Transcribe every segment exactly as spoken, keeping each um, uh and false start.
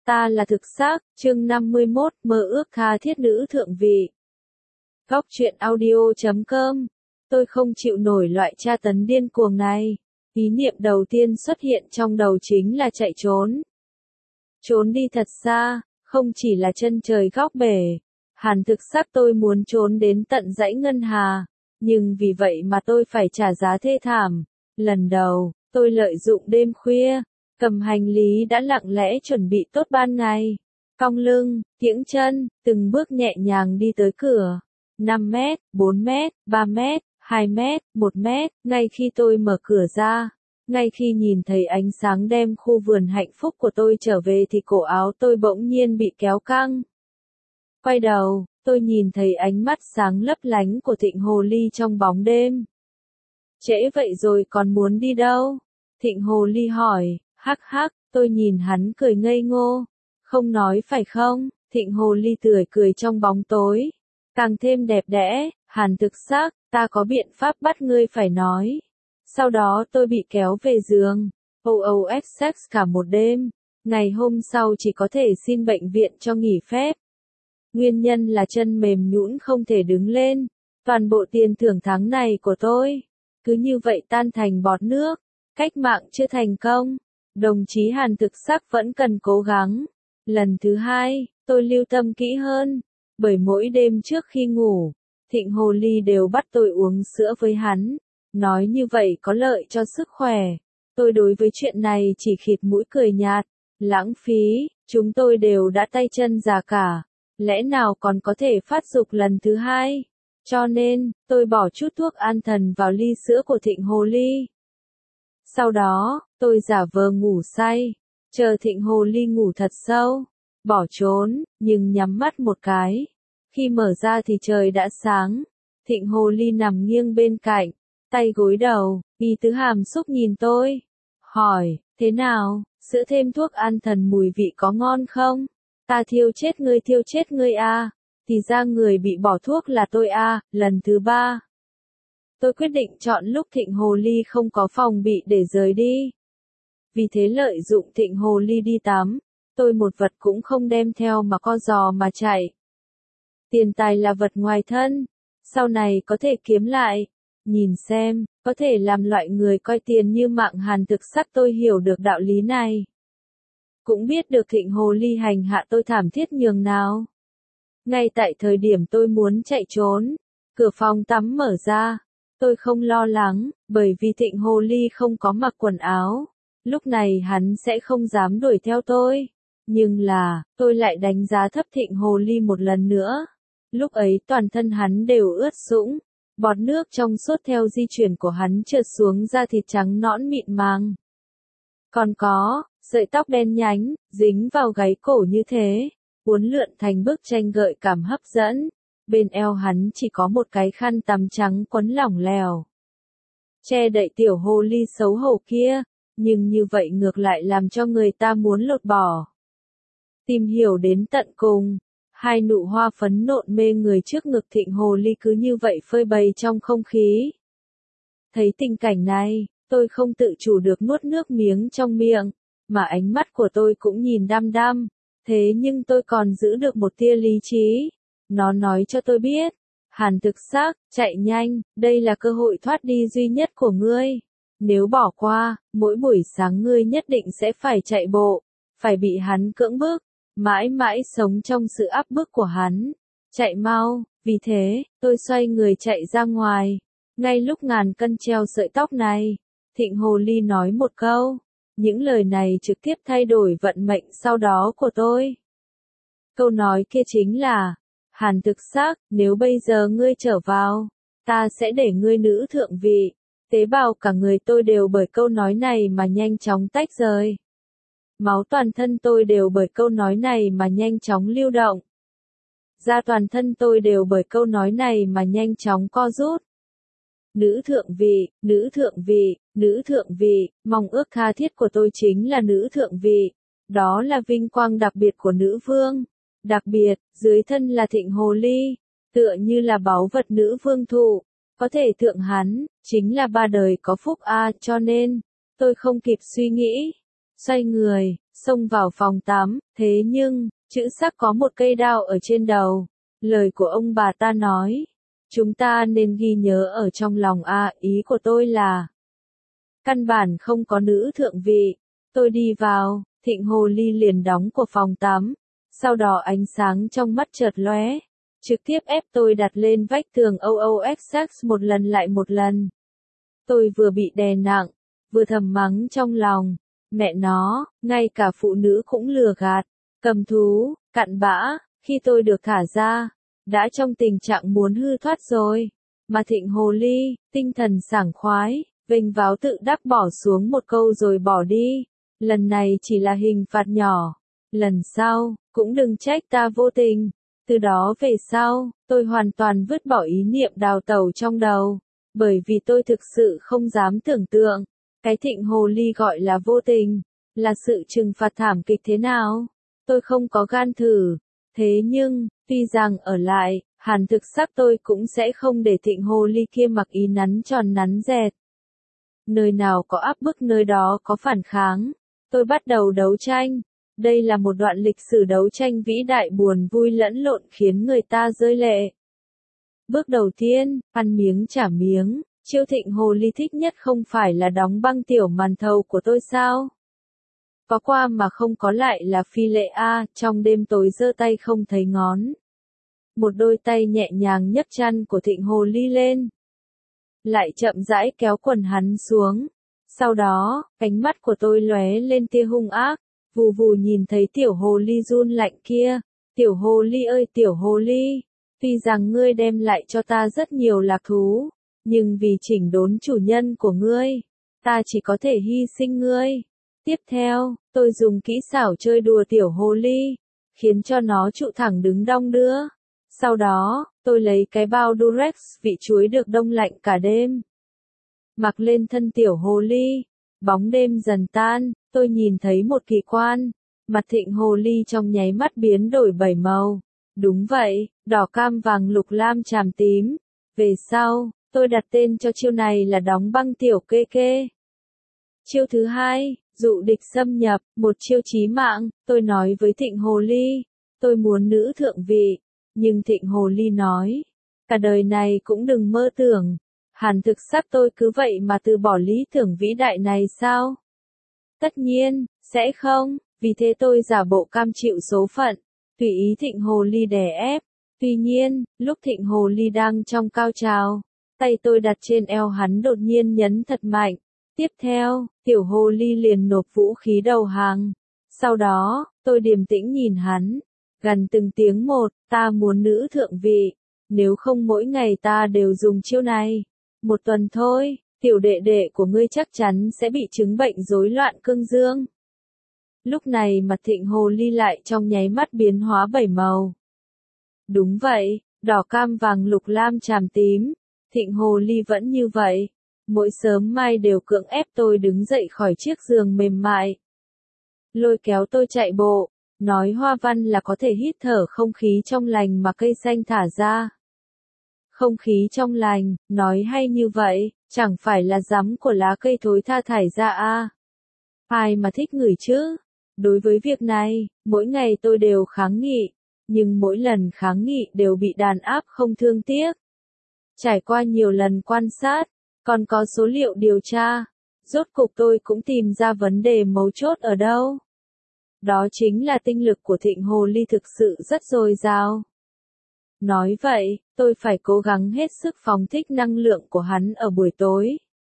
Ta là thực xác, chương năm mươi mốt, mơ ước tha thiết nữ thượng vị. Góc truyện audio chấm com. Tôi không chịu nổi loại tra tấn điên cuồng này. Ý niệm đầu tiên xuất hiện trong đầu chính là chạy trốn. Trốn đi thật xa, không chỉ là chân trời góc bể. Hàn thực xác tôi muốn trốn đến tận dãy ngân hà. Nhưng vì vậy mà tôi phải trả giá thê thảm. Lần đầu, tôi lợi dụng đêm khuya. Cầm hành lý đã lặng lẽ chuẩn bị tốt ban ngày. Cong lưng, kiễng chân, từng bước nhẹ nhàng đi tới cửa. năm mét, bốn mét, ba mét, hai mét, một mét, ngay khi tôi mở cửa ra. Ngay khi nhìn thấy ánh sáng đem khu vườn hạnh phúc của tôi trở về thì cổ áo tôi bỗng nhiên bị kéo căng. Quay đầu, tôi nhìn thấy ánh mắt sáng lấp lánh của Thịnh Hồ Ly trong bóng đêm. Trễ vậy rồi còn muốn đi đâu? Thịnh Hồ Ly hỏi. Hắc hắc, tôi nhìn hắn cười ngây ngô. Không nói phải không? Thịnh Hồ Ly tươi cười trong bóng tối. Càng thêm đẹp đẽ, Hàn thực xác, ta có biện pháp bắt ngươi phải nói. Sau đó tôi bị kéo về giường. O O X sex cả một đêm. Ngày hôm sau chỉ có thể xin bệnh viện cho nghỉ phép. Nguyên nhân là chân mềm nhũn không thể đứng lên. Toàn bộ tiền thưởng tháng này của tôi. Cứ như vậy tan thành bọt nước. Cách mạng chưa thành công. Đồng chí Hàn thực xác vẫn cần cố gắng. Lần thứ hai, tôi lưu tâm kỹ hơn. Bởi mỗi đêm trước khi ngủ, Thịnh Hồ Ly đều bắt tôi uống sữa với hắn. Nói như vậy có lợi cho sức khỏe. Tôi đối với chuyện này chỉ khịt mũi cười nhạt. Lãng phí, chúng tôi đều đã tay chân già cả. Lẽ nào còn có thể phát dục lần thứ hai? Cho nên, tôi bỏ chút thuốc an thần vào ly sữa của Thịnh Hồ Ly. Sau đó, tôi giả vờ ngủ say, chờ Thịnh Hồ Ly ngủ thật sâu, bỏ trốn, nhưng nhắm mắt một cái. Khi mở ra thì trời đã sáng, Thịnh Hồ Ly nằm nghiêng bên cạnh, tay gối đầu, y tứ hàm xúc nhìn tôi, hỏi, thế nào, sữa thêm thuốc an thần mùi vị có ngon không? Ta thiêu chết ngươi thiêu chết ngươi a, thì ra người bị bỏ thuốc là tôi a, lần thứ ba. Tôi quyết định chọn lúc Thịnh Hồ Ly không có phòng bị để rời đi. Vì thế lợi dụng Thịnh Hồ Ly đi tắm, tôi một vật cũng không đem theo mà co giò mà chạy. Tiền tài là vật ngoài thân, sau này có thể kiếm lại. Nhìn xem, có thể làm loại người coi tiền như mạng Hàn thực xác tôi hiểu được đạo lý này. Cũng biết được Thịnh Hồ Ly hành hạ tôi thảm thiết nhường nào. Ngay tại thời điểm tôi muốn chạy trốn, cửa phòng tắm mở ra. Tôi không lo lắng, bởi vì Thịnh Hồ Ly không có mặc quần áo. Lúc này hắn sẽ không dám đuổi theo tôi. Nhưng là, tôi lại đánh giá thấp Thịnh Hồ Ly một lần nữa. Lúc ấy toàn thân hắn đều ướt sũng. Bọt nước trong suốt theo di chuyển của hắn trượt xuống da thịt trắng nõn mịn màng. Còn có, sợi tóc đen nhánh, dính vào gáy cổ như thế. Uốn lượn thành bức tranh gợi cảm hấp dẫn. Bên eo hắn chỉ có một cái khăn tắm trắng quấn lỏng lẻo. Che đậy tiểu hồ ly xấu hổ kia, nhưng như vậy ngược lại làm cho người ta muốn lột bỏ. Tìm hiểu đến tận cùng, hai nụ hoa phấn nộn mê người trước ngực Thịnh Hồ Ly cứ như vậy phơi bày trong không khí. Thấy tình cảnh này, tôi không tự chủ được nuốt nước miếng trong miệng, mà ánh mắt của tôi cũng nhìn đăm đăm, thế nhưng tôi còn giữ được một tia lý trí. Nó nói cho tôi biết, Hàn thực xác, chạy nhanh, đây là cơ hội thoát đi duy nhất của ngươi. Nếu bỏ qua, mỗi buổi sáng ngươi nhất định sẽ phải chạy bộ, phải bị hắn cưỡng bức, mãi mãi sống trong sự áp bức của hắn. Chạy mau, vì thế, tôi xoay người chạy ra ngoài. Ngay lúc ngàn cân treo sợi tóc này, Thịnh Hồ Ly nói một câu. Những lời này trực tiếp thay đổi vận mệnh sau đó của tôi. Câu nói kia chính là, Hàn thực xác, nếu bây giờ ngươi trở vào, ta sẽ để ngươi nữ thượng vị. Tế bào cả người tôi đều bởi câu nói này mà nhanh chóng tách rời. Máu toàn thân tôi đều bởi câu nói này mà nhanh chóng lưu động. Da toàn thân tôi đều bởi câu nói này mà nhanh chóng co rút. Nữ thượng vị, nữ thượng vị, nữ thượng vị, mong ước tha thiết của tôi chính là nữ thượng vị. Đó là vinh quang đặc biệt của nữ vương. Đặc biệt, dưới thân là Thịnh Hồ Ly, tựa như là báu vật nữ vương thụ, có thể thượng hắn, chính là ba đời có phúc a, cho nên, tôi không kịp suy nghĩ, xoay người, xông vào phòng tắm, thế nhưng, chữ sắc có một cây đao ở trên đầu. Lời của ông bà ta nói, chúng ta nên ghi nhớ ở trong lòng a, ý của tôi là căn bản không có nữ thượng vị. Tôi đi vào, Thịnh Hồ Ly liền đóng của phòng tắm, sau đó ánh sáng trong mắt chợt lóe, trực tiếp ép tôi đặt lên vách tường o o x x một lần lại một lần. Tôi vừa bị đè nặng, vừa thầm mắng trong lòng, mẹ nó, ngay cả phụ nữ cũng lừa gạt, cầm thú, cặn bã. Khi tôi được thả ra, đã trong tình trạng muốn hư thoát rồi, mà Thịnh Hồ Ly, tinh thần sảng khoái, vênh váo tự đắc bỏ xuống một câu rồi bỏ đi. Lần này chỉ là hình phạt nhỏ, lần sau, cũng đừng trách ta vô tình. Từ đó về sau, tôi hoàn toàn vứt bỏ ý niệm đào tẩu trong đầu, bởi vì tôi thực sự không dám tưởng tượng, cái Thịnh Hồ Ly gọi là vô tình, là sự trừng phạt thảm kịch thế nào. Tôi không có gan thử, thế nhưng, tuy rằng ở lại, hẳn thực sắc tôi cũng sẽ không để Thịnh Hồ Ly kia mặc ý nắn tròn nắn dẹt. Nơi nào có áp bức nơi đó có phản kháng. Tôi bắt đầu đấu tranh. Đây là một đoạn lịch sử đấu tranh vĩ đại buồn vui lẫn lộn khiến người ta rơi lệ. Bước đầu tiên, ăn miếng trả miếng. Chiêu Thịnh Hồ Ly thích nhất không phải là đóng băng tiểu màn thầu của tôi sao? Có qua mà không có lại là phi lệ a, trong đêm tối giơ tay không thấy ngón. Một đôi tay nhẹ nhàng nhấc chăn của Thịnh Hồ Ly lên, lại chậm rãi kéo quần hắn xuống. Sau đó, cánh mắt của tôi lóe lên tia hung ác, vù vù nhìn thấy tiểu hồ ly run lạnh kia. Tiểu hồ ly ơi tiểu hồ ly, tuy rằng ngươi đem lại cho ta rất nhiều lạc thú, nhưng vì chỉnh đốn chủ nhân của ngươi, ta chỉ có thể hy sinh ngươi. Tiếp theo, tôi dùng kỹ xảo chơi đùa tiểu hồ ly, khiến cho nó trụ thẳng đứng đong đưa. Sau đó, tôi lấy cái bao Durex vị chuối được đông lạnh cả đêm, mặc lên thân tiểu hồ ly. Bóng đêm dần tan, tôi nhìn thấy một kỳ quan, mặt Thịnh Hồ Ly trong nháy mắt biến đổi bảy màu. Đúng vậy, đỏ cam vàng lục lam chàm tím. Về sau, tôi đặt tên cho chiêu này là đóng băng tiểu kê kê. Chiêu thứ hai, dụ địch xâm nhập, một chiêu chí mạng. Tôi nói với Thịnh Hồ Ly, tôi muốn nữ thượng vị, nhưng Thịnh Hồ Ly nói, cả đời này cũng đừng mơ tưởng. Hàn thực sắc tôi cứ vậy mà từ bỏ lý tưởng vĩ đại này sao? Tất nhiên, sẽ không, vì thế tôi giả bộ cam chịu số phận, tùy ý Thịnh Hồ Ly đè ép. Tuy nhiên, lúc Thịnh Hồ Ly đang trong cao trào, tay tôi đặt trên eo hắn đột nhiên nhấn thật mạnh. Tiếp theo, tiểu Hồ Ly liền nộp vũ khí đầu hàng. Sau đó, tôi điềm tĩnh nhìn hắn, gần từng tiếng một, ta muốn nữ thượng vị, nếu không mỗi ngày ta đều dùng chiêu này. Một tuần thôi, tiểu đệ đệ của ngươi chắc chắn sẽ bị chứng bệnh rối loạn cương dương. Lúc này mặt Thịnh Hồ Ly lại trong nháy mắt biến hóa bảy màu. Đúng vậy, đỏ cam vàng lục lam chàm tím, Thịnh Hồ Ly vẫn như vậy. Mỗi sớm mai đều cưỡng ép tôi đứng dậy khỏi chiếc giường mềm mại, lôi kéo tôi chạy bộ, nói hoa văn là có thể hít thở không khí trong lành mà cây xanh thả ra. Không khí trong lành, nói hay như vậy, chẳng phải là rắm của lá cây thối tha thải ra à? Ai mà thích ngửi chứ? Đối với việc này, mỗi ngày tôi đều kháng nghị, nhưng mỗi lần kháng nghị đều bị đàn áp không thương tiếc. Trải qua nhiều lần quan sát, còn có số liệu điều tra, rốt cục tôi cũng tìm ra vấn đề mấu chốt ở đâu. Đó chính là tinh lực của Thịnh Hồ Ly thực sự rất dồi dào. Nói vậy, tôi phải cố gắng hết sức phóng thích năng lượng của hắn ở buổi tối.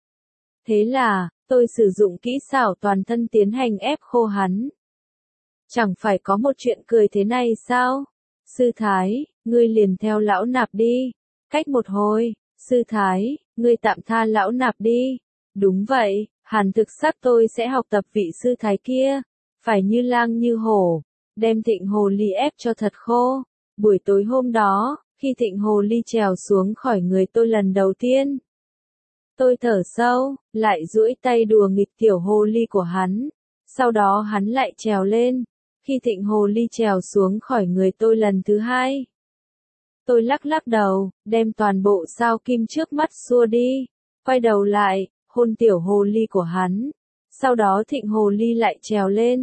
Thế là, tôi sử dụng kỹ xảo toàn thân tiến hành ép khô hắn. Chẳng phải có một chuyện cười thế này sao? Sư Thái, ngươi liền theo lão nạp đi. Cách một hồi, Sư Thái, ngươi tạm tha lão nạp đi. Đúng vậy, hàn thực sắc tôi sẽ học tập vị sư thái kia. Phải như lang như hổ, đem Thịnh Hồ Ly ép cho thật khô. Buổi tối hôm đó, khi Thịnh Hồ Ly trèo xuống khỏi người tôi lần đầu tiên, tôi thở sâu, lại duỗi tay đùa nghịch tiểu hồ ly của hắn. Sau đó hắn lại trèo lên. Khi Thịnh Hồ Ly trèo xuống khỏi người tôi lần thứ hai, tôi lắc lắc đầu, đem toàn bộ sao kim trước mắt xua đi, quay đầu lại, hôn tiểu hồ ly của hắn. Sau đó Thịnh Hồ Ly lại trèo lên.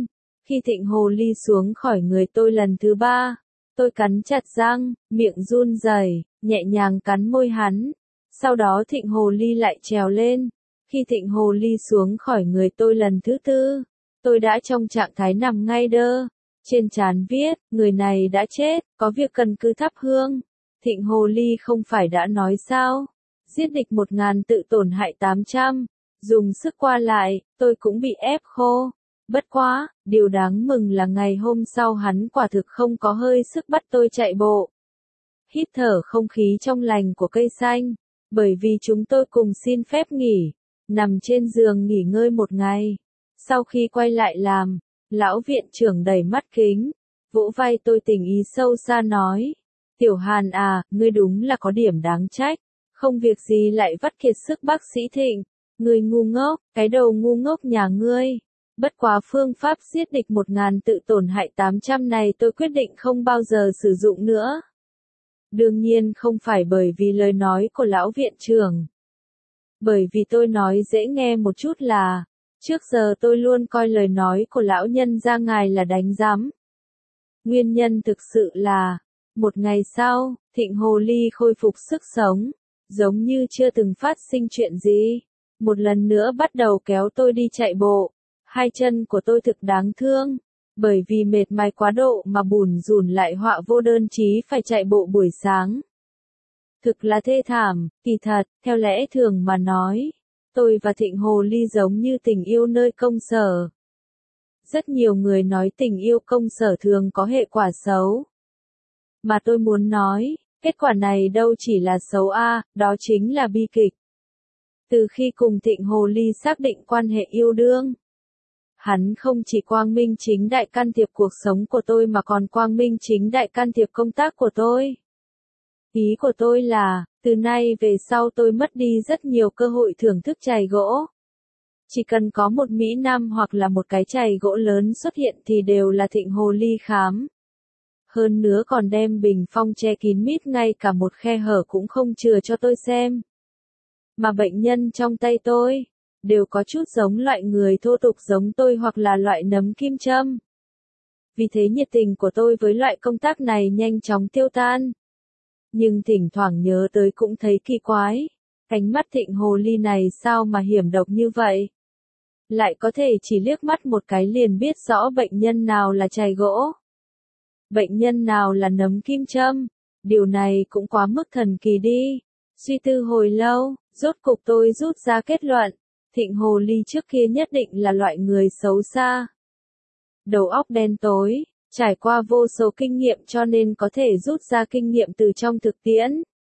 Khi Thịnh Hồ Ly xuống khỏi người tôi lần thứ ba, tôi cắn chặt răng, miệng run rẩy, nhẹ nhàng cắn môi hắn. Sau đó Thịnh Hồ Ly lại trèo lên. Khi Thịnh Hồ Ly xuống khỏi người tôi lần thứ tư, tôi đã trong trạng thái nằm ngay đơ. Trên trán viết, người này đã chết, có việc cần cứ thắp hương. Thịnh Hồ Ly không phải đã nói sao? Giết địch một ngàn tự tổn hại tám trăm. Dùng sức qua lại, tôi cũng bị ép khô. Bất quá, điều đáng mừng là ngày hôm sau hắn quả thực không có hơi sức bắt tôi chạy bộ. Hít thở không khí trong lành của cây xanh, bởi vì chúng tôi cùng xin phép nghỉ, nằm trên giường nghỉ ngơi một ngày. Sau khi quay lại làm, lão viện trưởng đẩy mắt kính, vỗ vai tôi tình ý sâu xa nói. Tiểu Hàn à, ngươi đúng là có điểm đáng trách, không việc gì lại vắt kiệt sức bác sĩ Thịnh. Ngươi ngu ngốc, cái đầu ngu ngốc nhà ngươi. Bất quá phương pháp giết địch một ngàn tự tổn hại tám trăm này tôi quyết định không bao giờ sử dụng nữa. Đương nhiên không phải bởi vì lời nói của lão viện trưởng. Bởi vì tôi nói dễ nghe một chút là, trước giờ tôi luôn coi lời nói của lão nhân gia ngài là đánh giám. Nguyên nhân thực sự là, một ngày sau, Thịnh Hồ Ly khôi phục sức sống, giống như chưa từng phát sinh chuyện gì. Một lần nữa bắt đầu kéo tôi đi chạy bộ. Hai chân của tôi thực đáng thương, bởi vì mệt mỏi quá độ mà bùn rùn lại họa vô đơn chí phải chạy bộ buổi sáng. Thực là thê thảm, kỳ thật, theo lẽ thường mà nói, tôi và Thịnh Hồ Ly giống như tình yêu nơi công sở. Rất nhiều người nói tình yêu công sở thường có hệ quả xấu. Mà tôi muốn nói, kết quả này đâu chỉ là xấu a, đó chính là bi kịch. Từ khi cùng Thịnh Hồ Ly xác định quan hệ yêu đương, hắn không chỉ quang minh chính đại can thiệp cuộc sống của tôi mà còn quang minh chính đại can thiệp công tác của tôi. Ý của tôi là, từ nay về sau tôi mất đi rất nhiều cơ hội thưởng thức chày gỗ. Chỉ cần có một Mỹ Nam hoặc là một cái chày gỗ lớn xuất hiện thì đều là Thịnh Hồ Ly khám. Hơn nữa còn đem bình phong che kín mít, ngay cả một khe hở cũng không chừa cho tôi xem. Mà bệnh nhân trong tay tôi đều có chút giống loại người thô tục giống tôi hoặc là loại nấm kim châm. Vì thế nhiệt tình của tôi với loại công tác này nhanh chóng tiêu tan. Nhưng thỉnh thoảng nhớ tới cũng thấy kỳ quái. Ánh mắt Thịnh Hồ Ly này sao mà hiểm độc như vậy? Lại có thể chỉ liếc mắt một cái liền biết rõ bệnh nhân nào là chày gỗ, bệnh nhân nào là nấm kim châm. Điều này cũng quá mức thần kỳ đi. Suy tư hồi lâu, rốt cục tôi rút ra kết luận. Thịnh Hồ Ly trước kia nhất định là loại người xấu xa. Đầu óc đen tối, trải qua vô số kinh nghiệm cho nên có thể rút ra kinh nghiệm từ trong thực tiễn.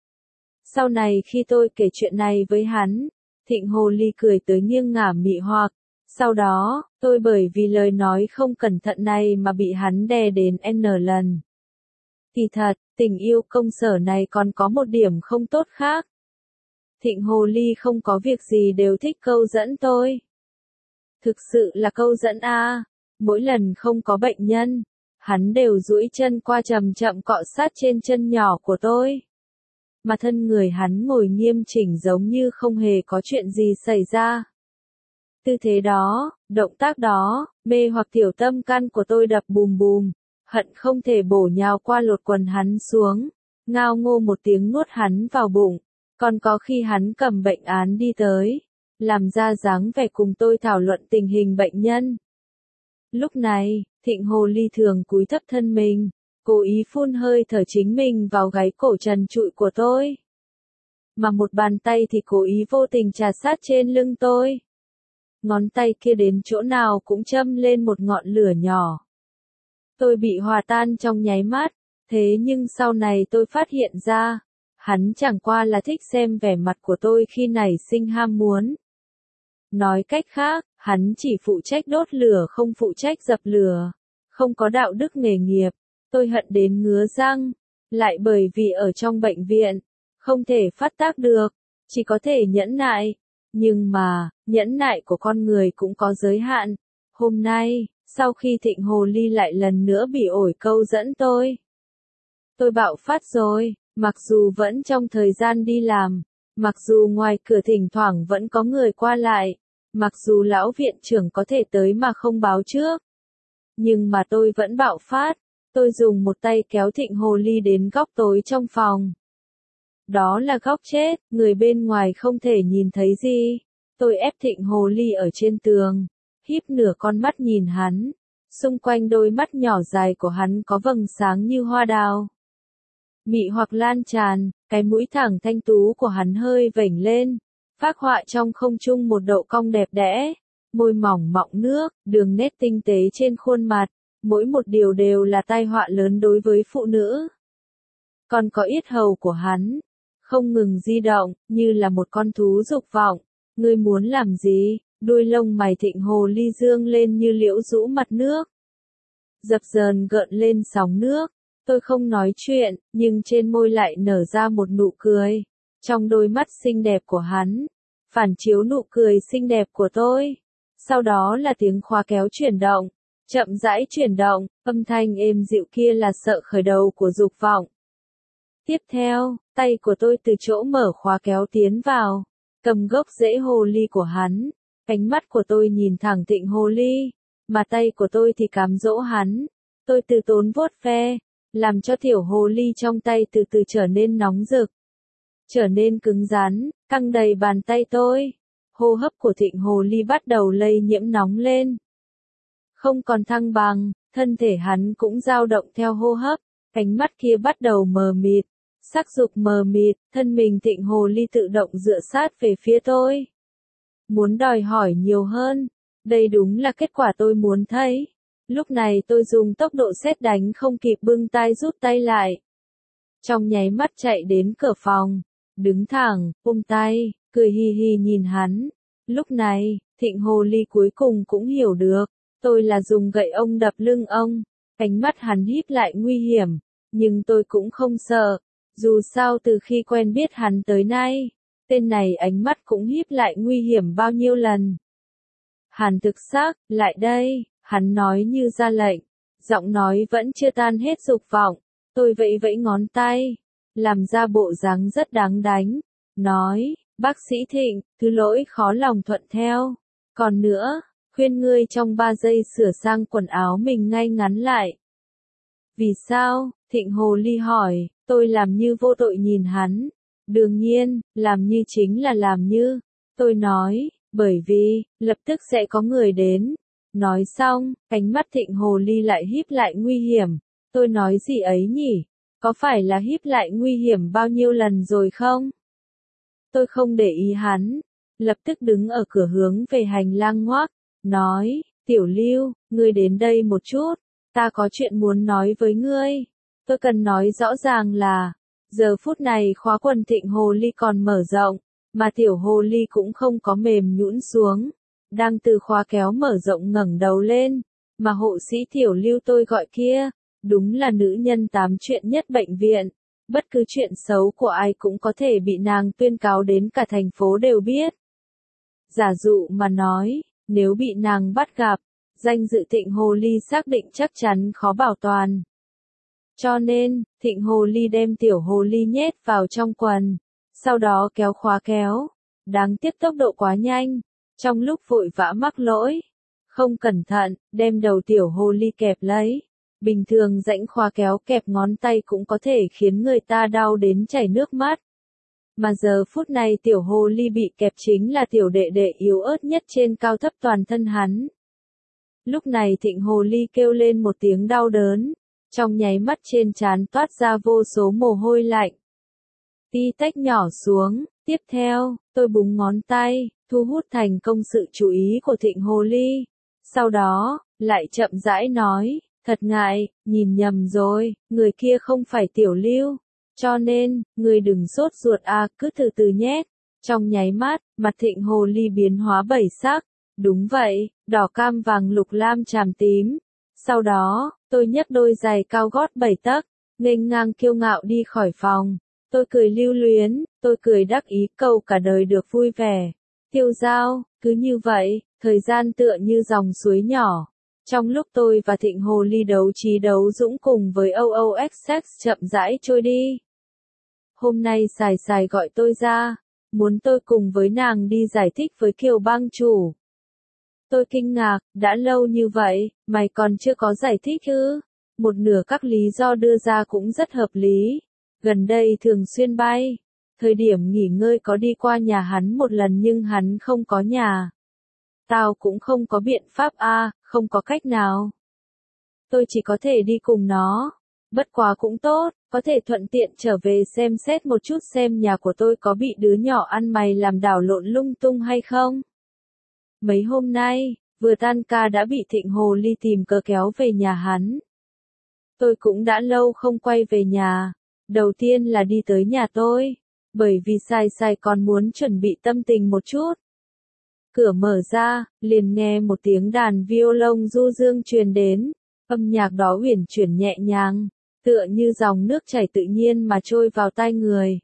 Sau này khi tôi kể chuyện này với hắn, Thịnh Hồ Ly cười tới nghiêng ngả mị hoặc. Sau đó, tôi bởi vì lời nói không cẩn thận này mà bị hắn đè đến N lần. Kỳ thật, tình yêu công sở này còn có một điểm không tốt khác. Thịnh Hồ Ly không có việc gì đều thích câu dẫn tôi. Thực sự là câu dẫn a. Mỗi lần không có bệnh nhân, hắn đều duỗi chân qua chậm chậm cọ sát trên chân nhỏ của tôi. Mà thân người hắn ngồi nghiêm chỉnh giống như không hề có chuyện gì xảy ra. Tư thế đó, động tác đó, mê hoặc tiểu tâm can của tôi đập bùm bùm, hận không thể bổ nhào qua lột quần hắn xuống, ngao ngô một tiếng nuốt hắn vào bụng. Còn có khi hắn cầm bệnh án đi tới, làm ra dáng vẻ cùng tôi thảo luận tình hình bệnh nhân. Lúc này, Thịnh Hồ Ly thường cúi thấp thân mình, cố ý phun hơi thở chính mình vào gáy cổ trần trụi của tôi. Mà một bàn tay thì cố ý vô tình chà sát trên lưng tôi. Ngón tay kia đến chỗ nào cũng châm lên một ngọn lửa nhỏ. Tôi bị hòa tan trong nháy mắt, thế nhưng sau này tôi phát hiện ra, hắn chẳng qua là thích xem vẻ mặt của tôi khi nảy sinh ham muốn. Nói cách khác, hắn chỉ phụ trách đốt lửa không phụ trách dập lửa. Không có đạo đức nghề nghiệp. Tôi hận đến ngứa răng. Lại bởi vì ở trong bệnh viện, không thể phát tác được, chỉ có thể nhẫn nại. Nhưng mà, nhẫn nại của con người cũng có giới hạn. Hôm nay, sau khi Thịnh Hồ Ly lại lần nữa bị ổi câu dẫn tôi, tôi bạo phát rồi. Mặc dù vẫn trong thời gian đi làm, mặc dù ngoài cửa thỉnh thoảng vẫn có người qua lại, mặc dù lão viện trưởng có thể tới mà không báo trước, nhưng mà tôi vẫn bạo phát. Tôi dùng một tay kéo Thịnh Hồ Ly đến góc tối trong phòng. Đó là góc chết, người bên ngoài không thể nhìn thấy gì. Tôi ép Thịnh Hồ Ly ở trên tường, híp nửa con mắt nhìn hắn. Xung quanh đôi mắt nhỏ dài của hắn có vầng sáng như hoa đào. Mị hoặc lan tràn, cái mũi thẳng thanh tú của hắn hơi vểnh lên, phác họa trong không trung một độ cong đẹp đẽ. Môi mỏng mọng nước, đường nét tinh tế trên khuôn mặt, mỗi một điều đều là tai họa lớn đối với phụ nữ. Còn có yết hầu của hắn, không ngừng di động, như là một con thú dục vọng. Ngươi muốn làm gì? Đuôi lông mày Thịnh Hồ Ly dương lên như liễu rũ mặt nước. Dập dờn gợn lên sóng nước. Tôi không nói chuyện, nhưng trên môi lại nở ra một nụ cười. Trong đôi mắt xinh đẹp của hắn, phản chiếu nụ cười xinh đẹp của tôi. Sau đó là tiếng khóa kéo chuyển động, chậm rãi chuyển động, âm thanh êm dịu kia là sợ khởi đầu của dục vọng. Tiếp theo, tay của tôi từ chỗ mở khóa kéo tiến vào, cầm gốc rễ hồ ly của hắn. Cánh mắt của tôi nhìn thẳng Thịnh Hồ Ly, mà tay của tôi thì cám dỗ hắn. Tôi từ tốn vuốt ve, làm cho tiểu hồ ly trong tay từ từ trở nên nóng rực, trở nên cứng rắn, căng đầy bàn tay tôi. Hô hấp của Thịnh Hồ Ly bắt đầu lây nhiễm nóng lên. Không còn thăng bằng, thân thể hắn cũng dao động theo hô hấp, cánh mắt kia bắt đầu mờ mịt, sắc dục mờ mịt, thân mình Thịnh Hồ Ly tự động dựa sát về phía tôi. Muốn đòi hỏi nhiều hơn, đây đúng là kết quả tôi muốn thấy. Lúc này tôi dùng tốc độ sét đánh không kịp bưng tay rút tay lại. Trong nháy mắt chạy đến cửa phòng, đứng thẳng, ôm tay, cười hi hi nhìn hắn. Lúc này, Thịnh Hồ Ly cuối cùng cũng hiểu được, tôi là dùng gậy ông đập lưng ông. Cánh mắt hắn híp lại nguy hiểm, nhưng tôi cũng không sợ. Dù sao từ khi quen biết hắn tới nay, tên này ánh mắt cũng híp lại nguy hiểm bao nhiêu lần. Hàn thực sắc, lại đây, hắn nói như ra lệnh, giọng nói vẫn chưa tan hết dục vọng. Tôi vẫy vẫy ngón tay, làm ra bộ dáng rất đáng đánh, nói, bác sĩ Thịnh, thứ lỗi khó lòng thuận theo. Còn nữa, khuyên ngươi trong ba giây sửa sang quần áo mình ngay ngắn lại. Vì sao? Thịnh Hồ Ly hỏi. Tôi làm như vô tội nhìn hắn. Đương nhiên, làm như chính là làm như. Tôi nói, bởi vì, lập tức sẽ có người đến. Nói xong, cánh mắt Thịnh Hồ Ly lại híp lại nguy hiểm. Tôi nói gì ấy nhỉ? Có phải là híp lại nguy hiểm bao nhiêu lần rồi không? Tôi không để ý hắn. Lập tức đứng ở cửa hướng về hành lang ngoác. Nói, Tiểu Lưu, ngươi đến đây một chút. Ta có chuyện muốn nói với ngươi. Tôi cần nói rõ ràng là, giờ phút này khóa quần Thịnh Hồ Ly còn mở rộng, mà Tiểu Hồ Ly cũng không có mềm nhũn xuống. Đang từ khóa kéo mở rộng ngẩng đầu lên, mà hộ sĩ Tiểu Lưu tôi gọi kia, đúng là nữ nhân tám chuyện nhất bệnh viện. Bất cứ chuyện xấu của ai cũng có thể bị nàng tuyên cáo đến cả thành phố đều biết. Giả dụ mà nói, nếu bị nàng bắt gặp, danh dự Thịnh Hồ Ly xác định chắc chắn khó bảo toàn. Cho nên, Thịnh Hồ Ly đem Tiểu Hồ Ly nhét vào trong quần, sau đó kéo khóa kéo. Đáng tiếc tốc độ quá nhanh, trong lúc vội vã mắc lỗi, không cẩn thận, đem đầu Tiểu Hồ Ly kẹp lấy. Bình thường rãnh khóa kéo kẹp ngón tay cũng có thể khiến người ta đau đến chảy nước mắt. Mà giờ phút này Tiểu Hồ Ly bị kẹp chính là tiểu đệ đệ yếu ớt nhất trên cao thấp toàn thân hắn. Lúc này Thịnh Hồ Ly kêu lên một tiếng đau đớn, trong nháy mắt trên trán toát ra vô số mồ hôi lạnh. Tí tách nhỏ xuống, tiếp theo, tôi búng ngón tay, thu hút thành công sự chú ý của Thịnh Hồ Ly. Sau đó, lại chậm rãi nói, thật ngại, nhìn nhầm rồi, người kia không phải Tiểu Lưu. Cho nên, người đừng sốt ruột à, cứ từ từ nhét. Trong nháy mắt, mặt Thịnh Hồ Ly biến hóa bảy sắc. Đúng vậy, đỏ cam vàng lục lam chàm tím. Sau đó, tôi nhấc đôi giày cao gót bảy tấc, nghênh ngang kiêu ngạo đi khỏi phòng. Tôi cười lưu luyến, tôi cười đắc ý câu cả đời được vui vẻ. Tiêu dao, cứ như vậy, thời gian tựa như dòng suối nhỏ. Trong lúc tôi và Thịnh Hồ Ly đấu trí đấu dũng cùng với o o ích ích chậm rãi trôi đi. Hôm nay Sài Sài gọi tôi ra, muốn tôi cùng với nàng đi giải thích với Kiều bang chủ. Tôi kinh ngạc, đã lâu như vậy, mày còn chưa có giải thích ư? Một nửa các lý do đưa ra cũng rất hợp lý. Gần đây thường xuyên bay. Thời điểm nghỉ ngơi có đi qua nhà hắn một lần nhưng hắn không có nhà. Tao cũng không có biện pháp a, không có cách nào. Tôi chỉ có thể đi cùng nó. Bất quá cũng tốt, có thể thuận tiện trở về xem xét một chút xem nhà của tôi có bị đứa nhỏ ăn mày làm đảo lộn lung tung hay không. Mấy hôm nay, vừa tan ca đã bị Thịnh Hồ Ly tìm cớ kéo về nhà hắn. Tôi cũng đã lâu không quay về nhà. Đầu tiên là đi tới nhà tôi, bởi vì Sai Sai còn muốn chuẩn bị tâm tình một chút. Cửa mở ra, liền nghe một tiếng đàn violon du dương truyền đến, âm nhạc đó uyển chuyển nhẹ nhàng, tựa như dòng nước chảy tự nhiên mà trôi vào tai người,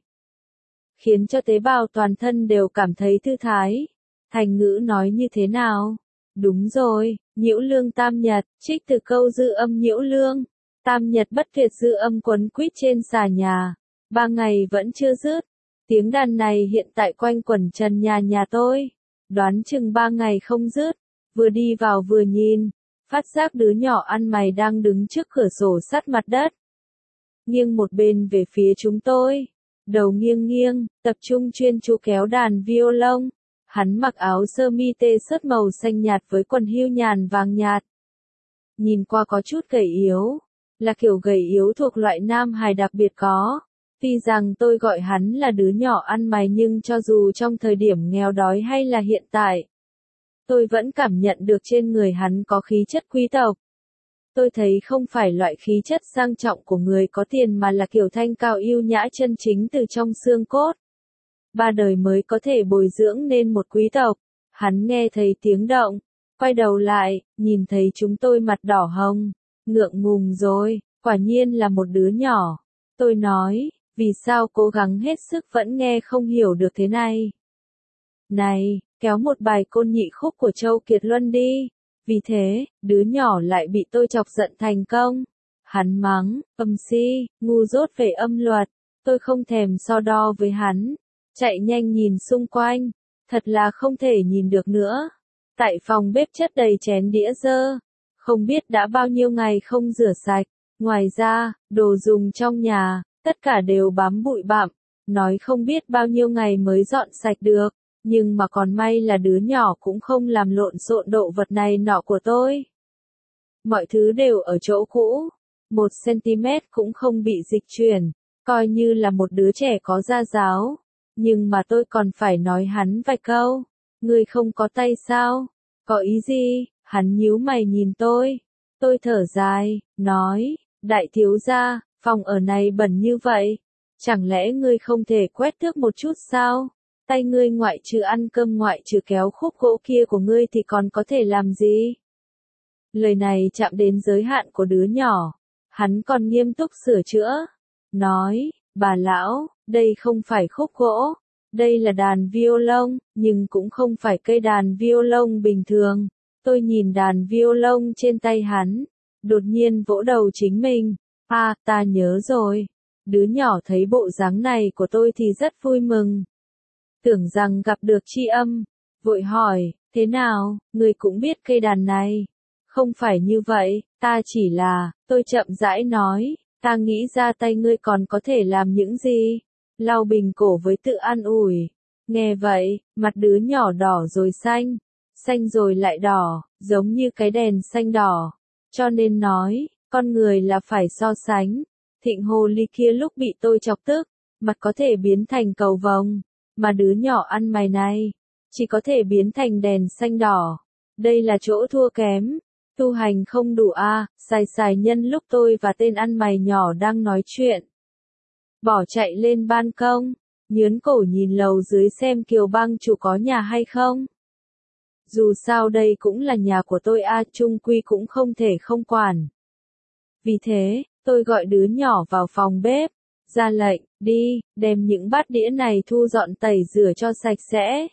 khiến cho tế bào toàn thân đều cảm thấy thư thái. Thành ngữ nói như thế nào? Đúng rồi, nhiễu lương tam nhật, trích từ câu dư âm nhiễu lương. Tam nhật bất tuyệt dư âm quấn quýt trên xà nhà, ba ngày vẫn chưa dứt. Tiếng đàn này hiện tại quanh quẩn trần nhà nhà tôi, đoán chừng ba ngày không dứt. Vừa đi vào vừa nhìn, phát giác đứa nhỏ ăn mày đang đứng trước cửa sổ sát mặt đất, nghiêng một bên về phía chúng tôi, đầu nghiêng nghiêng, tập trung chuyên chú kéo đàn violon. Hắn mặc áo sơ mi tê sớt màu xanh nhạt với quần hưu nhàn vàng nhạt, nhìn qua có chút gầy yếu, là kiểu gầy yếu thuộc loại nam hài đặc biệt có. Tuy rằng tôi gọi hắn là đứa nhỏ ăn mày nhưng cho dù trong thời điểm nghèo đói hay là hiện tại, tôi vẫn cảm nhận được trên người hắn có khí chất quý tộc. Tôi thấy không phải loại khí chất sang trọng của người có tiền mà là kiểu thanh cao yêu nhã chân chính từ trong xương cốt. Ba đời mới có thể bồi dưỡng nên một quý tộc. Hắn nghe thấy tiếng động, quay đầu lại, nhìn thấy chúng tôi mặt đỏ hồng, ngượng ngùng rồi, quả nhiên là một đứa nhỏ. Tôi nói, vì sao cố gắng hết sức vẫn nghe không hiểu được thế này? Này, kéo một bài côn nhị khúc của Châu Kiệt Luân đi. Vì thế, đứa nhỏ lại bị tôi chọc giận thành công. Hắn mắng, âm si, ngu dốt về âm luật. Tôi không thèm so đo với hắn. Chạy nhanh nhìn xung quanh. Thật là không thể nhìn được nữa. Tại phòng bếp chất đầy chén đĩa dơ. Không biết đã bao nhiêu ngày không rửa sạch. Ngoài ra, đồ dùng trong nhà, tất cả đều bám bụi bặm. Nói không biết bao nhiêu ngày mới dọn sạch được. Nhưng mà còn may là đứa nhỏ cũng không làm lộn xộn đồ vật này nọ của tôi. Mọi thứ đều ở chỗ cũ. Một centimet cũng không bị dịch chuyển. Coi như là một đứa trẻ có gia giáo. Nhưng mà tôi còn phải nói hắn vài câu. Ngươi không có tay sao? Có ý gì? Hắn nhíu mày nhìn tôi. Tôi thở dài, nói, đại thiếu gia, phòng ở này bẩn như vậy. Chẳng lẽ ngươi không thể quét tước một chút sao? Tay ngươi ngoại trừ ăn cơm ngoại trừ kéo khúc gỗ kia của ngươi thì còn có thể làm gì? Lời này chạm đến giới hạn của đứa nhỏ. Hắn còn nghiêm túc sửa chữa. Nói, bà lão, đây không phải khúc gỗ. Đây là đàn violon, nhưng cũng không phải cây đàn violon bình thường. Tôi nhìn đàn violon trên tay hắn. Đột nhiên vỗ đầu chính mình. À, ta nhớ rồi. Đứa nhỏ thấy bộ dáng này của tôi thì rất vui mừng. Tưởng rằng gặp được tri âm. Vội hỏi, thế nào, người cũng biết cây đàn này? Không phải như vậy, ta chỉ là, tôi chậm rãi nói, ta nghĩ ra tay ngươi còn có thể làm những gì? Lau bình cổ với tự an ủi. Nghe vậy, mặt đứa nhỏ đỏ rồi xanh, xanh rồi lại đỏ, giống như cái đèn xanh đỏ. Cho nên nói, con người là phải so sánh. Thịnh hồ ly kia lúc bị tôi chọc tức, mặt có thể biến thành cầu vồng, mà đứa nhỏ ăn mày này, chỉ có thể biến thành đèn xanh đỏ. Đây là chỗ thua kém. Tu hành không đủ a, à, xài xài nhân lúc tôi và tên ăn mày nhỏ đang nói chuyện. Bỏ chạy lên ban công, nhớn cổ nhìn lầu dưới xem Kiều Bang chủ có nhà hay không. Dù sao đây cũng là nhà của tôi a, à, chung quy cũng không thể không quản. Vì thế, tôi gọi đứa nhỏ vào phòng bếp, ra lệnh, đi, đem những bát đĩa này thu dọn tẩy rửa cho sạch sẽ.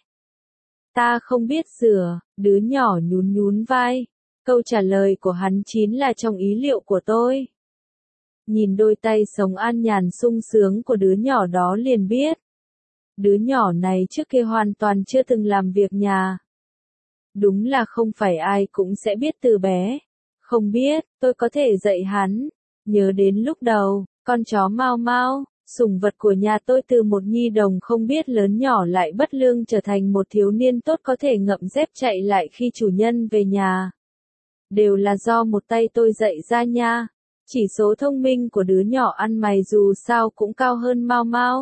Ta không biết rửa, đứa nhỏ nhún nhún vai. Câu trả lời của hắn chính là trong ý liệu của tôi. Nhìn đôi tay sống an nhàn sung sướng của đứa nhỏ đó liền biết. Đứa nhỏ này trước kia hoàn toàn chưa từng làm việc nhà. Đúng là không phải ai cũng sẽ biết từ bé. Không biết, tôi có thể dạy hắn. Nhớ đến lúc đầu, con chó Mau Mau, sủng vật của nhà tôi từ một nhi đồng không biết lớn nhỏ lại bất lương trở thành một thiếu niên tốt có thể ngậm dép chạy lại khi chủ nhân về nhà. Đều là do một tay tôi dạy ra nha. Chỉ số thông minh của đứa nhỏ ăn mày dù sao cũng cao hơn Mau Mau.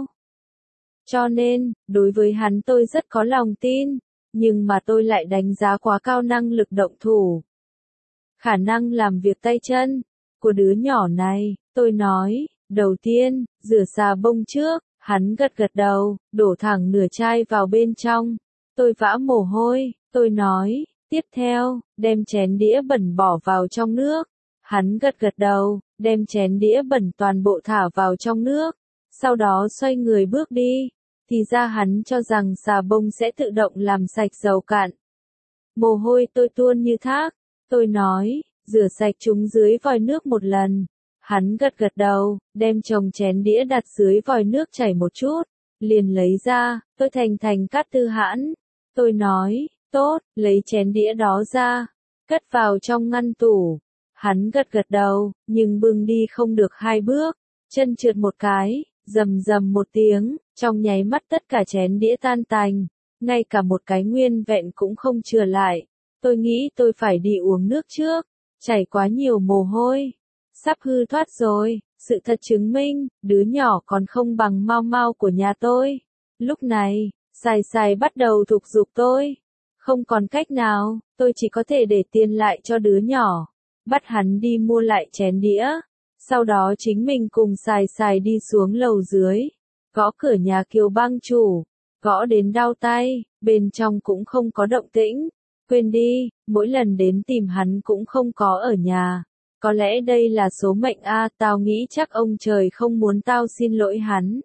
Cho nên, đối với hắn tôi rất có lòng tin, nhưng mà tôi lại đánh giá quá cao năng lực động thủ. Khả năng làm việc tay chân của đứa nhỏ này, tôi nói, đầu tiên, rửa xà bông trước, hắn gật gật đầu, đổ thẳng nửa chai vào bên trong. Tôi vã mồ hôi, tôi nói, tiếp theo, đem chén đĩa bẩn bỏ vào trong nước. Hắn gật gật đầu, đem chén đĩa bẩn toàn bộ thả vào trong nước, sau đó xoay người bước đi. Thì ra hắn cho rằng xà bông sẽ tự động làm sạch dầu cạn. Mồ hôi tôi tuôn như thác, tôi nói, rửa sạch chúng dưới vòi nước một lần. Hắn gật gật đầu, đem chồng chén đĩa đặt dưới vòi nước chảy một chút, liền lấy ra, tôi thành thành cát tư hãn. Tôi nói, tốt, lấy chén đĩa đó ra, cất vào trong ngăn tủ. Hắn gật gật đầu, nhưng bưng đi không được hai bước, chân trượt một cái, rầm rầm một tiếng, trong nháy mắt tất cả chén đĩa tan tành, ngay cả một cái nguyên vẹn cũng không chừa lại. Tôi nghĩ tôi phải đi uống nước trước, chảy quá nhiều mồ hôi, sắp hư thoát rồi. Sự thật chứng minh, đứa nhỏ còn không bằng Mau Mau của nhà tôi. Lúc này, Sài Sài bắt đầu thúc giục tôi. Không còn cách nào, tôi chỉ có thể để tiền lại cho đứa nhỏ, bắt hắn đi mua lại chén đĩa. Sau đó chính mình cùng Sài Sài đi xuống lầu dưới, gõ cửa nhà Kiều Bang chủ, gõ đến đau tay, bên trong cũng không có động tĩnh. Quên đi, mỗi lần đến tìm hắn cũng không có ở nhà. Có lẽ đây là số mệnh a, tao nghĩ chắc ông trời không muốn tao xin lỗi hắn.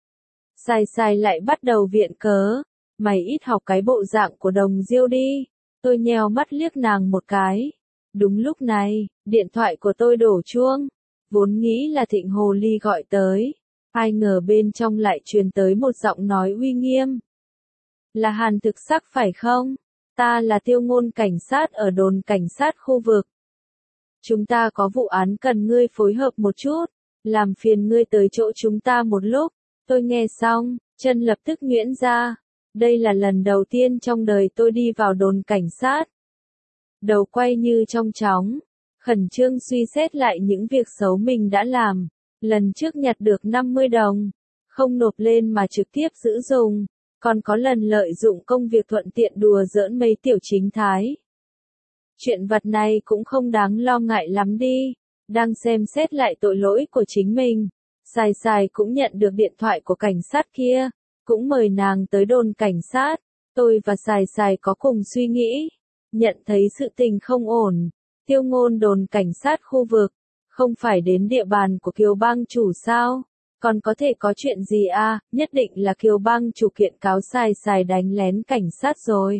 Sài Sài lại bắt đầu viện cớ, mày ít học cái bộ dạng của đồng Diêu đi. Tôi nheo mắt liếc nàng một cái. Đúng lúc này, điện thoại của tôi đổ chuông. Vốn nghĩ là Thịnh Hồ Ly gọi tới, ai ngờ bên trong lại truyền tới một giọng nói uy nghiêm. Là Hàn Thực Sắc phải không? Ta là Tiêu Ngôn cảnh sát ở đồn cảnh sát khu vực. Chúng ta có vụ án cần ngươi phối hợp một chút, làm phiền ngươi tới chỗ chúng ta một lúc. Tôi nghe xong, chân lập tức nhuyễn ra. Đây là lần đầu tiên trong đời tôi đi vào đồn cảnh sát. Đầu quay như trong chóng, khẩn trương suy xét lại những việc xấu mình đã làm. Lần trước nhặt được năm mươi đồng, không nộp lên mà trực tiếp giữ dùng. Còn có lần lợi dụng công việc thuận tiện đùa giỡn mấy tiểu chính thái. Chuyện vật này cũng không đáng lo ngại lắm đi. Đang xem xét lại tội lỗi của chính mình, Sài Sài cũng nhận được điện thoại của cảnh sát kia, cũng mời nàng tới đồn cảnh sát. Tôi và Sài Sài có cùng suy nghĩ, nhận thấy sự tình không ổn. Tiêu Ngôn đồn cảnh sát khu vực, không phải đến địa bàn của Kiều Bang chủ sao? Còn có thể có chuyện gì à, nhất định là Kiều Bang chủ kiện cáo Sài Sài đánh lén cảnh sát rồi.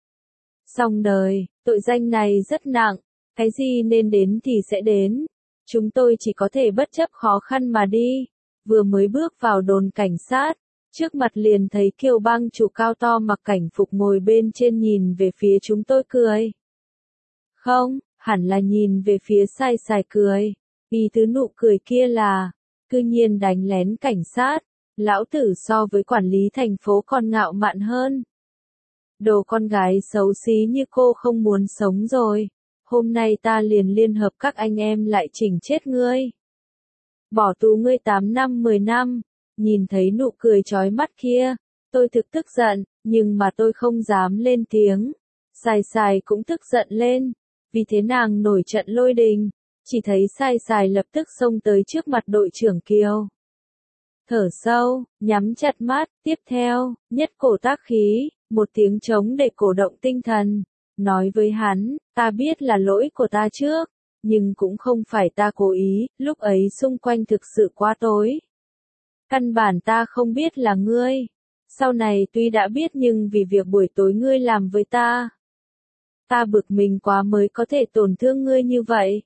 Xong đời, tội danh này rất nặng, cái gì nên đến thì sẽ đến. Chúng tôi chỉ có thể bất chấp khó khăn mà đi. Vừa mới bước vào đồn cảnh sát, trước mặt liền thấy Kiều Bang chủ cao to mặc cảnh phục ngồi bên trên nhìn về phía chúng tôi cười. Không, hẳn là nhìn về phía Sài Sài cười. Ý tứ nụ cười kia là, cư nhiên đánh lén cảnh sát, lão tử so với quản lý thành phố còn ngạo mạn hơn. Đồ con gái xấu xí như cô không muốn sống rồi. Hôm nay ta liền liên hợp các anh em lại chỉnh chết ngươi. Bỏ tù ngươi tám năm mười năm. Nhìn thấy nụ cười chói mắt kia, tôi thực tức giận, nhưng mà tôi không dám lên tiếng. Sài Sài cũng tức giận lên, vì thế nàng nổi trận lôi đình. Chỉ thấy Sài Sài lập tức xông tới trước mặt đội trưởng Kiều. Thở sâu, nhắm chặt mắt, tiếp theo, nhất cổ tác khí, một tiếng trống để cổ động tinh thần. Nói với hắn, ta biết là lỗi của ta trước, nhưng cũng không phải ta cố ý, lúc ấy xung quanh thực sự quá tối. Căn bản ta không biết là ngươi. Sau này tuy đã biết nhưng vì việc buổi tối ngươi làm với ta, ta bực mình quá mới có thể tổn thương ngươi như vậy.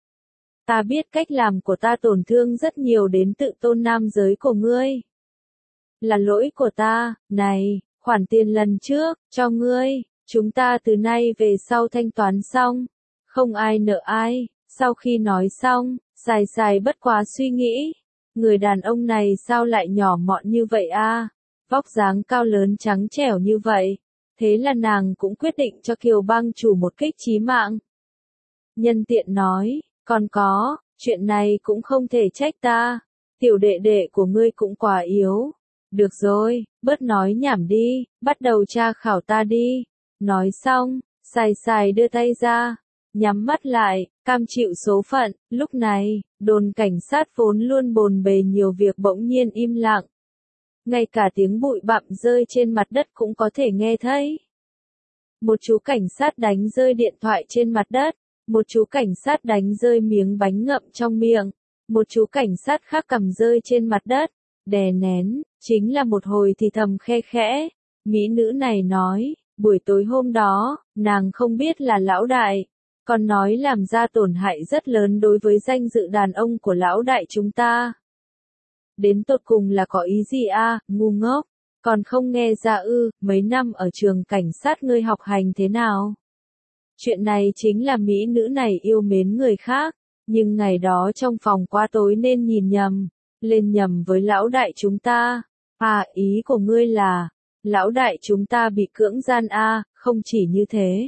Ta biết cách làm của ta tổn thương rất nhiều đến tự tôn nam giới của ngươi. Là lỗi của ta, này, khoản tiền lần trước, cho ngươi, Chúng ta từ nay về sau thanh toán xong, không ai nợ ai. Sau khi nói xong, Sài Sài bất quá suy nghĩ, người đàn ông này sao lại nhỏ mọn như vậy a? Vóc dáng cao lớn trắng trẻo như vậy. Thế là nàng cũng quyết định cho Kiều Bang chủ một kích chí mạng. Nhân tiện nói, còn có, chuyện này cũng không thể trách ta, tiểu đệ đệ của ngươi cũng quá yếu. Được rồi, bớt nói nhảm đi, bắt đầu tra khảo ta đi. Nói xong, Sài Sài đưa tay ra, nhắm mắt lại, cam chịu số phận. Lúc này, đồn cảnh sát vốn luôn bồn bề nhiều việc bỗng nhiên im lặng. Ngay cả tiếng bụi bặm rơi trên mặt đất cũng có thể nghe thấy. Một chú cảnh sát đánh rơi điện thoại trên mặt đất, một chú cảnh sát đánh rơi miếng bánh ngậm trong miệng, một chú cảnh sát khác cầm rơi trên mặt đất, đè nén, chính là một hồi thì thầm khe khẽ. Mỹ nữ này nói, buổi tối hôm đó, nàng không biết là lão đại, còn nói làm ra tổn hại rất lớn đối với danh dự đàn ông của lão đại chúng ta. Đến tột cùng là có ý gì a, ngu ngốc, còn không nghe ra ư? Mấy năm ở trường cảnh sát ngươi học hành thế nào? Chuyện này chính là mỹ nữ này yêu mến người khác, nhưng ngày đó trong phòng quá tối nên nhìn nhầm, lên nhầm với lão đại chúng ta. À, ý của ngươi là, lão đại chúng ta bị cưỡng gian a? Không chỉ như thế.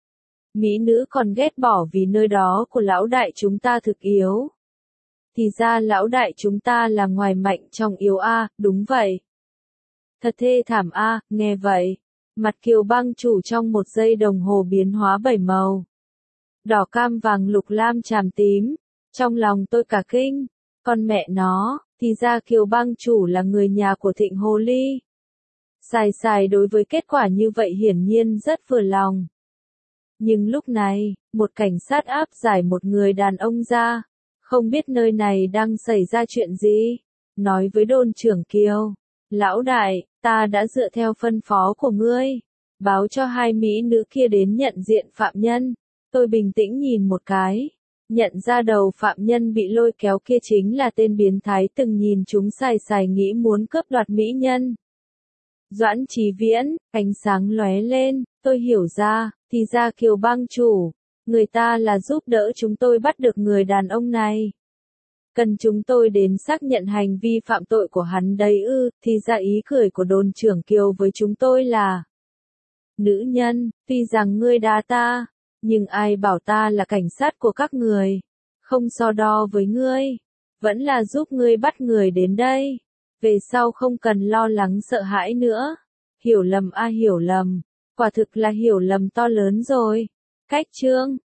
Mỹ nữ còn ghét bỏ vì nơi đó của lão đại chúng ta thực yếu. Thì ra lão đại chúng ta là ngoài mạnh trong yếu a, đúng vậy. Thật thê thảm a, nghe vậy. Mặt Kiều Bang chủ trong một giây đồng hồ biến hóa bảy màu. Đỏ cam vàng lục lam chàm tím. Trong lòng tôi cả kinh. Con mẹ nó, thì ra Kiều Bang chủ là người nhà của Thịnh Hồ Ly. Sài Sài đối với kết quả như vậy hiển nhiên rất vừa lòng. Nhưng lúc này, một cảnh sát áp giải một người đàn ông ra. Không biết nơi này đang xảy ra chuyện gì. Nói với đồn trưởng Kiều. Lão đại, ta đã dựa theo phân phó của ngươi. Báo cho hai mỹ nữ kia đến nhận diện phạm nhân. Tôi bình tĩnh nhìn một cái. Nhận ra đầu phạm nhân bị lôi kéo kia chính là tên biến thái từng nhìn chúng Sài Sài nghĩ muốn cướp đoạt mỹ nhân. Doãn Chí Viễn, ánh sáng lóe lên, tôi hiểu ra, thì ra Kiều Bang chủ, người ta là giúp đỡ chúng tôi bắt được người đàn ông này. Cần chúng tôi đến xác nhận hành vi phạm tội của hắn đấy ư, thì ra ý cười của đồn trưởng Kiều với chúng tôi là: nữ nhân, tuy rằng ngươi đá ta, nhưng ai bảo ta là cảnh sát của các người, không so đo với ngươi, vẫn là giúp ngươi bắt người đến đây. Về sau không cần lo lắng sợ hãi nữa. Hiểu lầm a hiểu lầm, quả thực là hiểu lầm to lớn rồi. Cách chương